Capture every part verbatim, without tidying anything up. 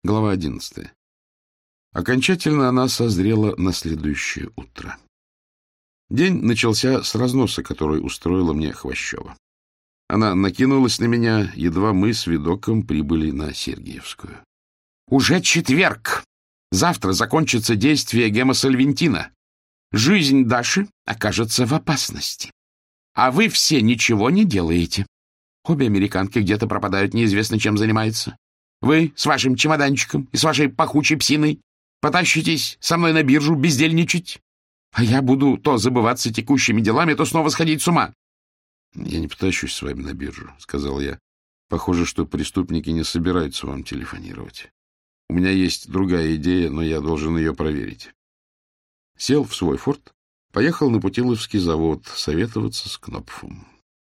Глава одиннадцатая. Окончательно она созрела на следующее утро. День начался с разноса, который устроила мне Хвощева. Она накинулась на меня, едва мы с видоком прибыли на Сергиевскую. — Уже четверг! Завтра закончится действие гемосальвентина. Жизнь Даши окажется в опасности. А вы все ничего не делаете. Обе американки где-то пропадают, неизвестно, чем занимаются. Вы с вашим чемоданчиком и с вашей пахучей псиной потащитесь со мной на биржу бездельничать, а я буду то забываться текущими делами, то снова сходить с ума. — Я не потащусь с вами на биржу, — сказал я. — Похоже, что преступники не собираются вам телефонировать. У меня есть другая идея, но я должен ее проверить. Сел в свой форт, поехал на Путиловский завод советоваться с Кнопфом.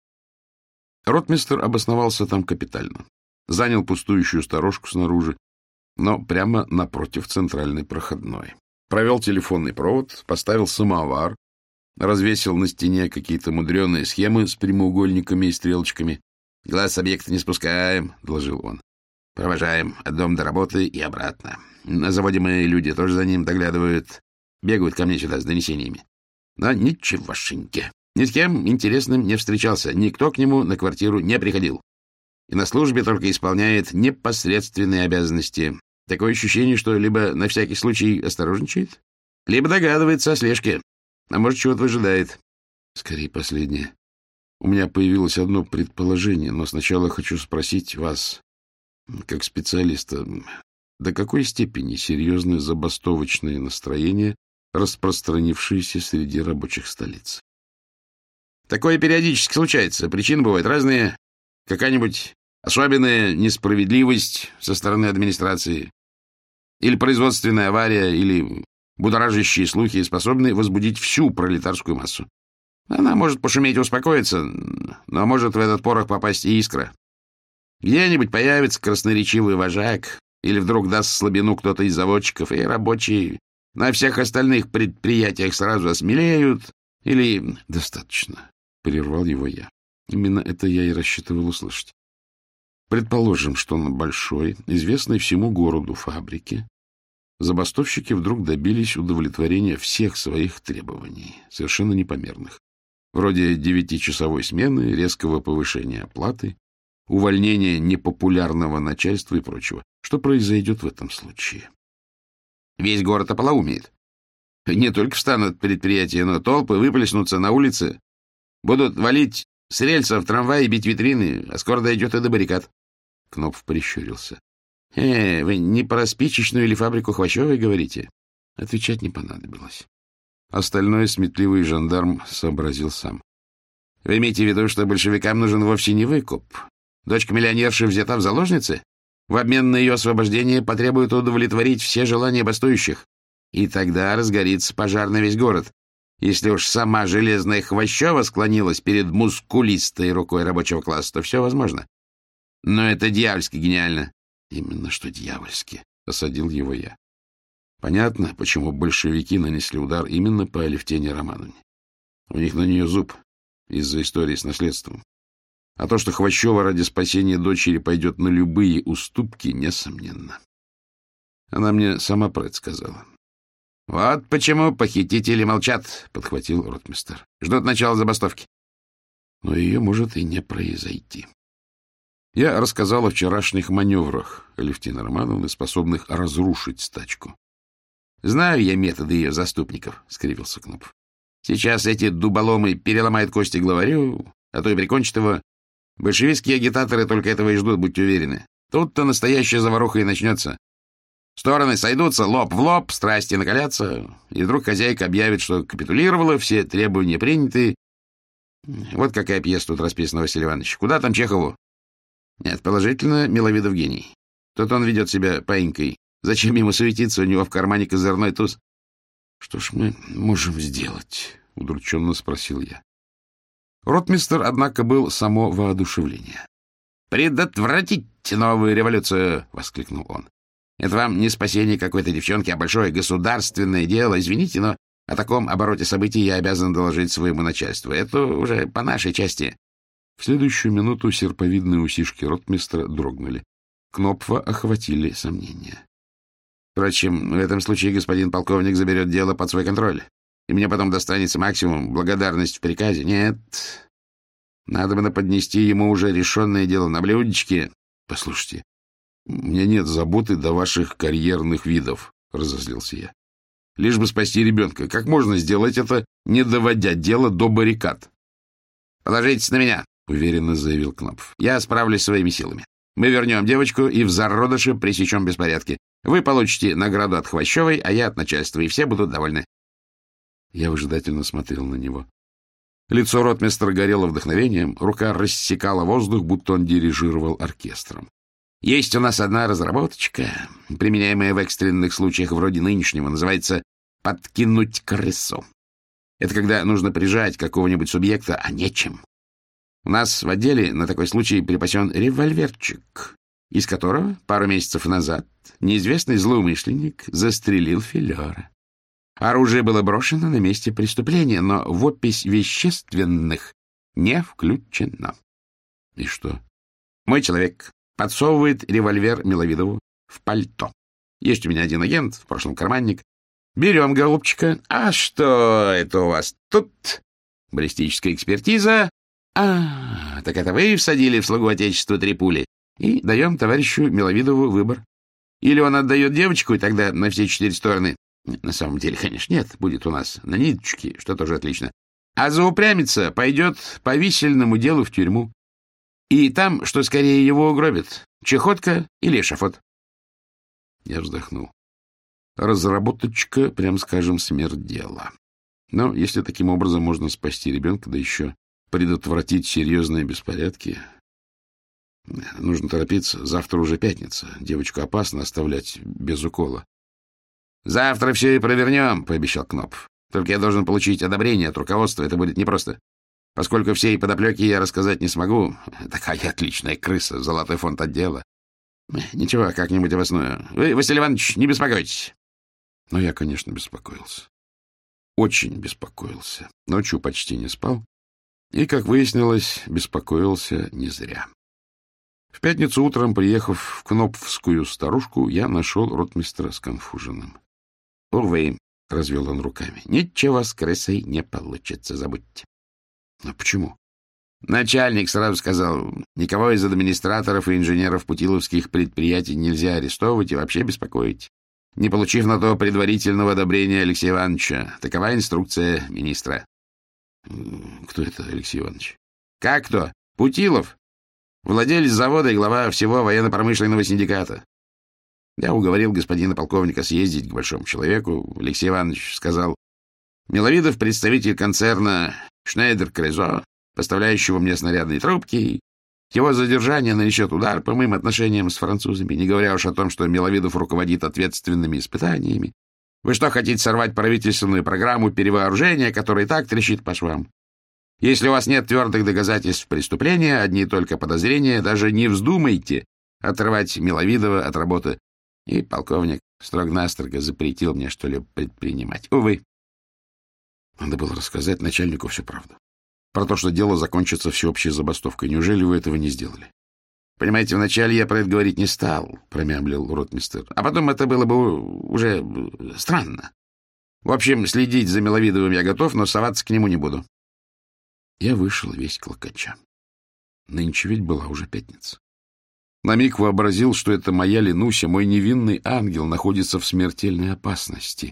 Ротмистр обосновался там капитально. Занял пустующую сторожку снаружи, но прямо напротив центральной проходной. Провел телефонный провод, поставил самовар, развесил на стене какие-то мудреные схемы с прямоугольниками и стрелочками. — Глаз с объекта не спускаем, — доложил он. — Провожаем от дома до работы и обратно. На заводе мои люди тоже за ним доглядывают, бегают ко мне сюда с донесениями. Но ничегошеньки. Ни с кем интересным не встречался, никто к нему на квартиру не приходил. И на службе только исполняет непосредственные обязанности. Такое ощущение, что либо на всякий случай осторожничает, либо догадывается о слежке, а может, чего-то выжидает. Скорее, последнее. У меня появилось одно предположение, но сначала хочу спросить вас, как специалиста, до какой степени серьезны забастовочные настроения, распространившиеся среди рабочих столиц? Такое периодически случается. Причины бывают разные. Какая-нибудь особенная несправедливость со стороны администрации, или производственная авария, или будоражащие слухи способны возбудить всю пролетарскую массу. Она может пошуметь и успокоиться, но может в этот порох попасть и искра. Где-нибудь появится красноречивый вожак, или вдруг даст слабину кто-то из заводчиков, и рабочие на всех остальных предприятиях сразу осмелеют, или... — Достаточно, — прервал его я. Именно это я и рассчитывал услышать. Предположим, что на большой, известной всему городу фабрике забастовщики вдруг добились удовлетворения всех своих требований, совершенно непомерных, вроде девятичасовой смены, резкого повышения оплаты, увольнения непопулярного начальства и прочего. Что произойдет в этом случае? Весь город ополоумеет. Не только встанут предприятия, но толпы выплеснутся на улицы, будут валить с рельсов трамваи, бить витрины, а скоро дойдет и до баррикад. Кнопф прищурился. — Э, вы не про спичечную или фабрику Хвощевой говорите? Отвечать не понадобилось. Остальное сметливый жандарм сообразил сам. — Вы имеете в виду, что большевикам нужен вовсе не выкуп? Дочка миллионерши взята в заложницы? В обмен на ее освобождение потребуют удовлетворить все желания бастующих. И тогда разгорится пожар на весь город. Если уж сама железная Хвощева склонилась перед мускулистой рукой рабочего класса, то все возможно. Но это дьявольски гениально. Именно что дьявольски, — осадил его я. Понятно, почему большевики нанесли удар именно по Алевтине Романовне. У них на нее зуб из-за истории с наследством. А то, что Хвощева ради спасения дочери пойдет на любые уступки, несомненно. Она мне сама про это сказала. — Вот почему похитители молчат, — подхватил ротмистр. — Ждут начала забастовки. Но ее может и не произойти. Я рассказал о вчерашних маневрах Алевтины Романовны, способных разрушить стачку. — Знаю я методы ее заступников, — скривился Кнопф. — Сейчас эти дуболомы переломают кости главарю, а то и прикончат его. Большевистские агитаторы только этого и ждут, будьте уверены. Тут-то настоящая заваруха и начнется. Стороны сойдутся лоб в лоб, страсти накалятся, и вдруг хозяйка объявит, что капитулировала, все требования приняты. Вот какая пьеса тут расписана, Василий Иванович. Куда там Чехову? Нет, положительно, Миловидов гений. Тут он ведет себя паинькой. Зачем ему суетиться, у него в кармане козырной туз? — Что ж мы можем сделать? — удрученно спросил я. Ротмистр, однако, был само воодушевление. — Предотвратить новую революцию! — воскликнул он. — Это вам не спасение какой-то девчонки, а большое государственное дело. Извините, но о таком обороте событий я обязан доложить своему начальству. Это уже по нашей части. В следующую минуту серповидные усишки ротмистра дрогнули. Кнопфа охватили сомнения. Впрочем, в этом случае господин полковник заберет дело под свой контроль, и мне потом достанется максимум благодарность в приказе. Нет, надо бы поднести ему уже решенное дело на блюдечке. Послушайте, у меня нет заботы до ваших карьерных видов, — разозлился я. Лишь бы спасти ребенка. Как можно сделать это, не доводя дело до баррикад? — Положитесь на меня, — уверенно заявил Кнопф. — Я справлюсь своими силами. Мы вернем девочку и в зародыше пресечем беспорядки. Вы получите награду от Хвощевой, а я от начальства, и все будут довольны. Я выжидательно смотрел на него. Лицо ротмистра горело вдохновением, рука рассекала воздух, будто он дирижировал оркестром. Есть у нас одна разработочка, применяемая в экстренных случаях вроде нынешнего, называется «подкинуть крысу». Это когда нужно прижать какого-нибудь субъекта, а нечем. У нас в отделе на такой случай припасен револьверчик, из которого пару месяцев назад неизвестный злоумышленник застрелил филера. Оружие было брошено на месте преступления, но в опись вещественных не включено. И что? Мой человек подсовывает револьвер Миловидову в пальто. Есть у меня один агент, в прошлом карманник. Берем голубчика. А что это у вас тут? Баллистическая экспертиза. А, так это вы всадили в слугу Отечества три пули. И даем товарищу Миловидову выбор. Или он отдает девочку, и тогда на все четыре стороны. На самом деле, конечно, нет. Будет у нас на ниточке, что тоже отлично. А заупрямится, пойдет по висельному делу в тюрьму. И там, что скорее его угробит, чехотка или эшафот. Я вздохнул. Разработочка, прям скажем, смердела. Но если таким образом можно спасти ребенка, да еще предотвратить серьезные беспорядки, нужно торопиться. Завтра уже пятница. Девочку опасно оставлять без укола. — Завтра все и провернем, — пообещал Кнопф. — Только я должен получить одобрение от руководства. Это будет непросто. Поскольку всей подоплеки я рассказать не смогу. Такая отличная крыса, золотой фонд отдела. Ничего, как-нибудь обосную. Вы, Василий Иванович, не беспокойтесь. Но я, конечно, беспокоился. Очень беспокоился. Ночью почти не спал. И, как выяснилось, беспокоился не зря. В пятницу утром, приехав в Кнопфскую старушку, я нашел ротмистра сконфуженным. — Увы, — развел он руками, — ничего с крысой не получится, забудьте. — Но почему? Начальник сразу сказал, никого из администраторов и инженеров путиловских предприятий нельзя арестовывать и вообще беспокоить, не получив на то предварительного одобрения Алексея Ивановича. Такова инструкция министра. — Кто это Алексей Иванович? — Как кто? Путилов. Владелец завода и глава всего военно-промышленного синдиката. Я уговорил господина полковника съездить к большому человеку. Алексей Иванович сказал, Миловидов — представитель концерна Шнейдер-Крезо, поставляющего мне снарядные трубки. Его задержание нанесет удар по моим отношениям с французами, не говоря уж о том, что Миловидов руководит ответственными испытаниями. Вы что, хотите сорвать правительственную программу перевооружения, которая и так трещит по швам? Если у вас нет твердых доказательств преступления, одни только подозрения, даже не вздумайте отрывать Миловидова от работы. И полковник строго-настрого запретил мне что-либо предпринимать. Увы. Надо было рассказать начальнику всю правду. Про то, что дело закончится всеобщей забастовкой. Неужели вы этого не сделали? Понимаете, вначале я про это говорить не стал, промямлил ротмистр. А потом это было бы уже странно. В общем, следить за Миловидовым я готов, но соваться к нему не буду. Я вышел весь клокоча. Нынче ведь была уже пятница. На миг вообразил, что это моя Ленуся, мой невинный ангел, находится в смертельной опасности.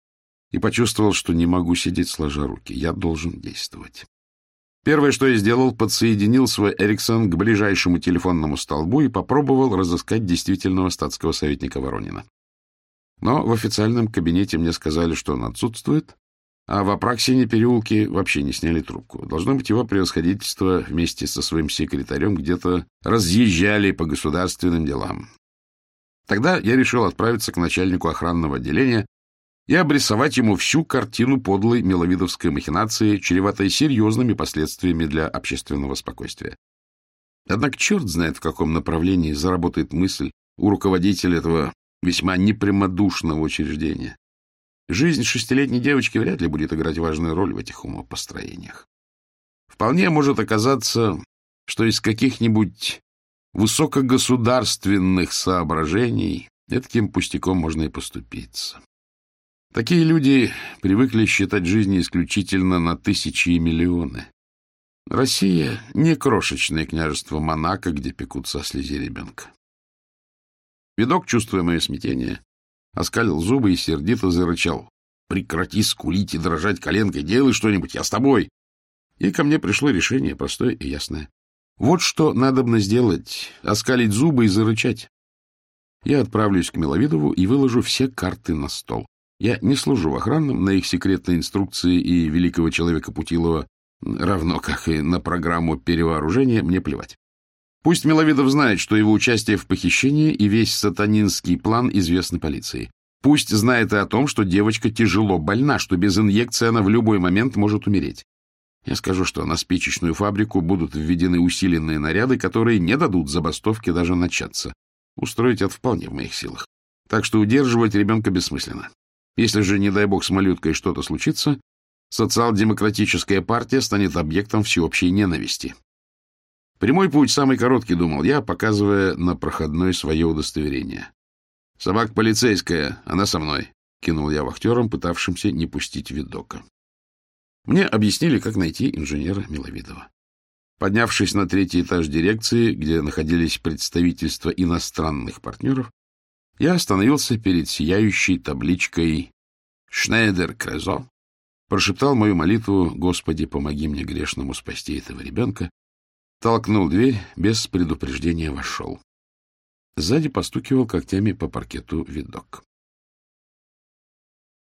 И почувствовал, что не могу сидеть сложа руки. Я должен действовать. Первое, что я сделал, подсоединил свой Эриксон к ближайшему телефонному столбу и попробовал разыскать действительного статского советника Воронина. Но в официальном кабинете мне сказали, что он отсутствует, а в Апраксине переулке вообще не сняли трубку. Должно быть, его превосходительство вместе со своим секретарем где-то разъезжали по государственным делам. Тогда я решил отправиться к начальнику охранного отделения и обрисовать ему всю картину подлой миловидовской махинации, чреватой серьезными последствиями для общественного спокойствия. Однако черт знает, в каком направлении заработает мысль у руководителя этого весьма непрямодушного учреждения. Жизнь шестилетней девочки вряд ли будет играть важную роль в этих умопостроениях. Вполне может оказаться, что из каких-нибудь высокогосударственных соображений этаким пустяком можно и поступиться. Такие люди привыкли считать жизнь исключительно на тысячи и миллионы. Россия — не крошечное княжество Монако, где пекутся о слезе ребенка. Видок, чувствуя мое смятение, оскалил зубы и сердито зарычал: «Прекрати скулить и дрожать коленкой, делай что-нибудь, я с тобой!» И ко мне пришло решение простое и ясное. Вот что надобно сделать — оскалить зубы и зарычать. Я отправлюсь к Миловидову и выложу все карты на стол. Я не служу в охранном, на их секретные инструкции и великого человека Путилова, равно как и на программу перевооружения, мне плевать. Пусть Миловидов знает, что его участие в похищении и весь сатанинский план известны полиции. Пусть знает и о том, что девочка тяжело больна, что без инъекции она в любой момент может умереть. Я скажу, что на спичечную фабрику будут введены усиленные наряды, которые не дадут забастовке даже начаться. Устроить это вполне в моих силах. Так что удерживать ребенка бессмысленно. Если же, не дай бог, с малюткой что-то случится, социал-демократическая партия станет объектом всеобщей ненависти. Прямой путь самый короткий, думал я, показывая на проходной свое удостоверение. «Собака полицейская, она со мной», — кинул я вахтерам, пытавшимся не пустить Видока. Мне объяснили, как найти инженера Миловидова. Поднявшись на третий этаж дирекции, где находились представительства иностранных партнеров, я остановился перед сияющей табличкой «Шнейдер Крезо», прошептал мою молитву «Господи, помоги мне грешному спасти этого ребенка», толкнул дверь, без предупреждения вошел. Сзади постукивал когтями по паркету Видок.